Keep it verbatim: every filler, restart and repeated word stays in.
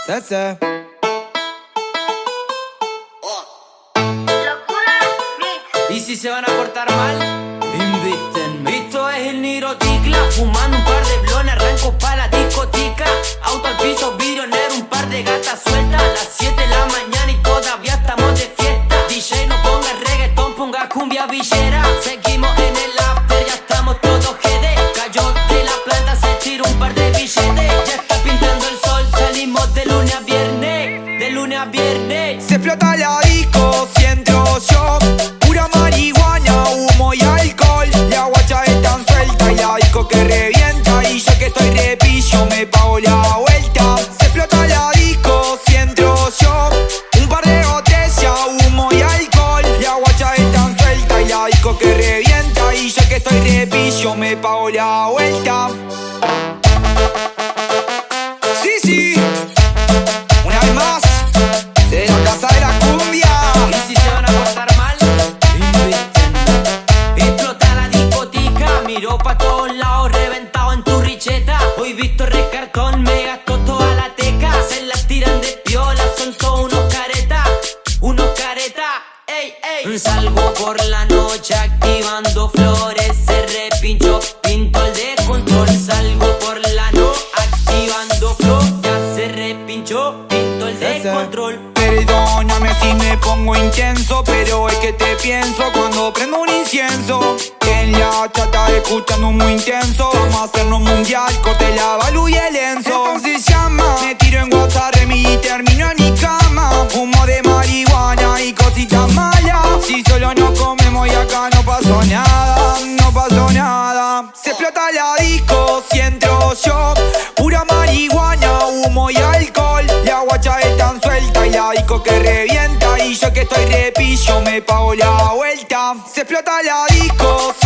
Ese. Y si se van a portar mal, invítenme. Esto es el Niroticla, fumando un par de blones, arranco pa' la discoteca. Auto al piso, vidrio negro, un par de gatas sueltas. A las siete de la mañana y todavía estamos de fiesta. D J no ponga reggaetón, ponga cumbia villera. Seguimos en el after, ya estamos todos G D. Cayó de la planta, se tiró un par de billetes. Ya está pintando el sol, salimos de lunes a viernes. De lunes a viernes. Se explota la disco, si entro yo. Pura marihuana, humo y alcohol. La guacha es tan suelta y la disco que revienta. Y yo que estoy repillo me pago la vuelta. Se explota la disco, si entro yo. Un par de botellas, humo y alcohol. La guacha es tan suelta y la disco que revienta. Y yo que estoy repillo me pago la vuelta. Sí, sí, una vez más, de la casa de la cumbia. Y si se van a portar mal, invítenme. Explota la discoteca, miro pa' todos lados, reventado en tu richeta. Hoy visto recartón, me gastó toda la teca. Se las tiran de piola, son todos unos caretas. Unos caretas, ey, ey. Salgo por la noche activando flores, se repinchó, pinto el descontrol. Salgo por la noche activando flor, ya se repinchó, pinto el descontrol. Perdóname si me pongo intenso, pero es que te pienso cuando prendo un incienso. En la chata escuchando muy intenso. Vamos a hacernos mundial, corte la balu y el enzo. Entonces llama, me tiro en WhatsApp y termino en mi cama. Humo de marihuana y cositas malas. Si solo nos comemos y acá no pasó nada, no pasó nada. Se explota la disco, si entro yo. Pura marihuana, humo y alcohol. La guacha es tan suelta y la disco que revienta. Y yo que estoy repillo me pago la vuelta. Se explota la disco,